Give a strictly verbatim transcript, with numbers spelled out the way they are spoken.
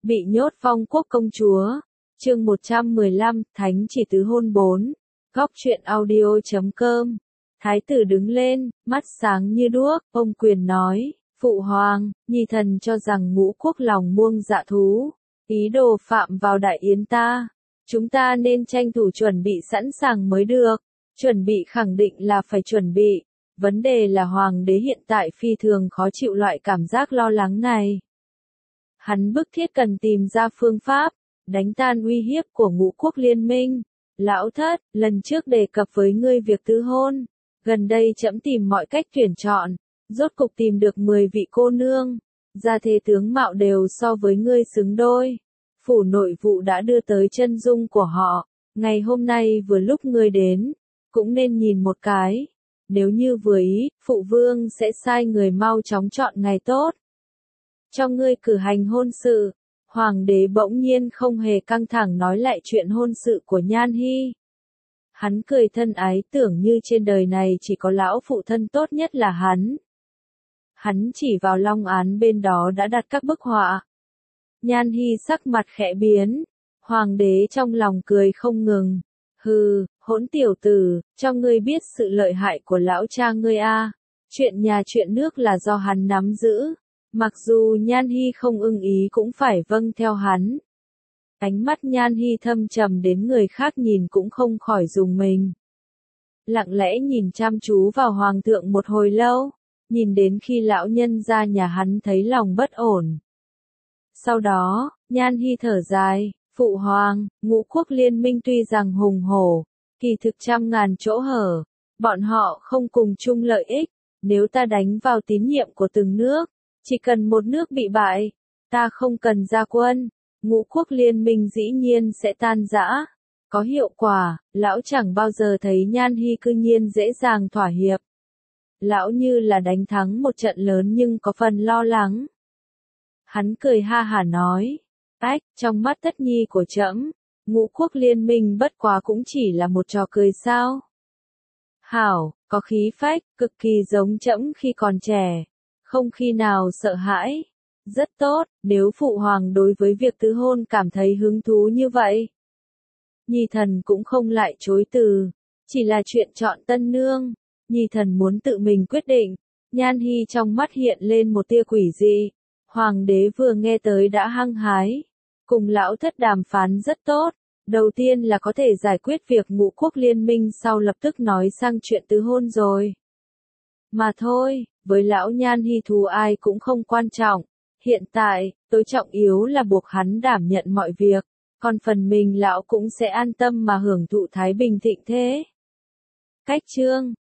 Bị nhốt phong quốc công chúa. Chương một trăm mười lăm, Thánh chỉ tứ hôn bốn. Góc truyện audio chấm com. Thái tử đứng lên, mắt sáng như đuốc, ông quyền nói, Phụ hoàng, nhi thần cho rằng Ngũ quốc lòng muông dạ thú, ý đồ phạm vào đại yến ta. Chúng ta nên tranh thủ chuẩn bị sẵn sàng mới được. Chuẩn bị khẳng định là phải chuẩn bị. Vấn đề là hoàng đế hiện tại phi thường khó chịu loại cảm giác lo lắng này. Hắn bức thiết cần tìm ra phương pháp, đánh tan uy hiếp của Ngũ quốc liên minh. Lão thất, lần trước đề cập với ngươi việc tứ hôn. Gần đây trẫm tìm mọi cách tuyển chọn, rốt cục tìm được mười vị cô nương. Gia thế tướng mạo đều so với ngươi xứng đôi. Phủ nội vụ đã đưa tới chân dung của họ. Ngày hôm nay vừa lúc ngươi đến, cũng nên nhìn một cái. Nếu như vừa ý, phụ vương sẽ sai người mau chóng chọn ngày tốt. Cho ngươi cử hành hôn sự. Hoàng đế bỗng nhiên không hề căng thẳng nói lại chuyện hôn sự của Nhan Hy. Hắn cười thân ái tưởng như trên đời này chỉ có lão phụ thân tốt nhất là hắn. Hắn chỉ vào long án bên đó đã đặt các bức họa. Nhan Hy sắc mặt khẽ biến. Hoàng đế trong lòng cười không ngừng. Hừ, hỗn tiểu tử, cho ngươi biết sự lợi hại của lão cha ngươi a. Chuyện nhà chuyện nước là do hắn nắm giữ. Mặc dù Nhan Hy không ưng ý cũng phải vâng theo hắn. Ánh mắt Nhan Hy thâm trầm đến người khác nhìn cũng không khỏi rùng mình. Lặng lẽ nhìn chăm chú vào hoàng thượng một hồi lâu, nhìn đến khi lão nhân ra nhà hắn thấy lòng bất ổn. Sau đó, Nhan Hy thở dài, Phụ hoàng, Ngũ quốc liên minh tuy rằng hùng hổ, kỳ thực trăm ngàn chỗ hở, bọn họ không cùng chung lợi ích, nếu ta đánh vào tín nhiệm của từng nước, chỉ cần một nước bị bại, ta không cần ra quân, Ngũ quốc liên minh dĩ nhiên sẽ tan rã. Có hiệu quả, lão chẳng bao giờ thấy Nhan Hy cư nhiên dễ dàng thỏa hiệp. Lão như là đánh thắng một trận lớn nhưng có phần lo lắng. Hắn cười ha hả nói, ách, trong mắt Tất Nhi của trẫm, Ngũ quốc liên minh bất quá cũng chỉ là một trò cười sao. Hảo, có khí phách, cực kỳ giống trẫm khi còn trẻ, không khi nào sợ hãi. Rất tốt, nếu phụ hoàng đối với việc tứ hôn cảm thấy hứng thú như vậy. Nhi thần cũng không lại chối từ, chỉ là chuyện chọn tân nương, Nhi thần muốn tự mình quyết định. Nhan Hy trong mắt hiện lên một tia quỷ dị. Hoàng đế vừa nghe tới đã hăng hái. Cùng lão thất đàm phán rất tốt. Đầu tiên là có thể giải quyết việc Ngũ quốc liên minh, sau lập tức nói sang chuyện tứ hôn rồi. Mà thôi, với lão Nhan Hy thù ai cũng không quan trọng. Hiện tại, tối trọng yếu là buộc hắn đảm nhận mọi việc. Còn phần mình lão cũng sẽ an tâm mà hưởng thụ thái bình thịnh thế. Cách chương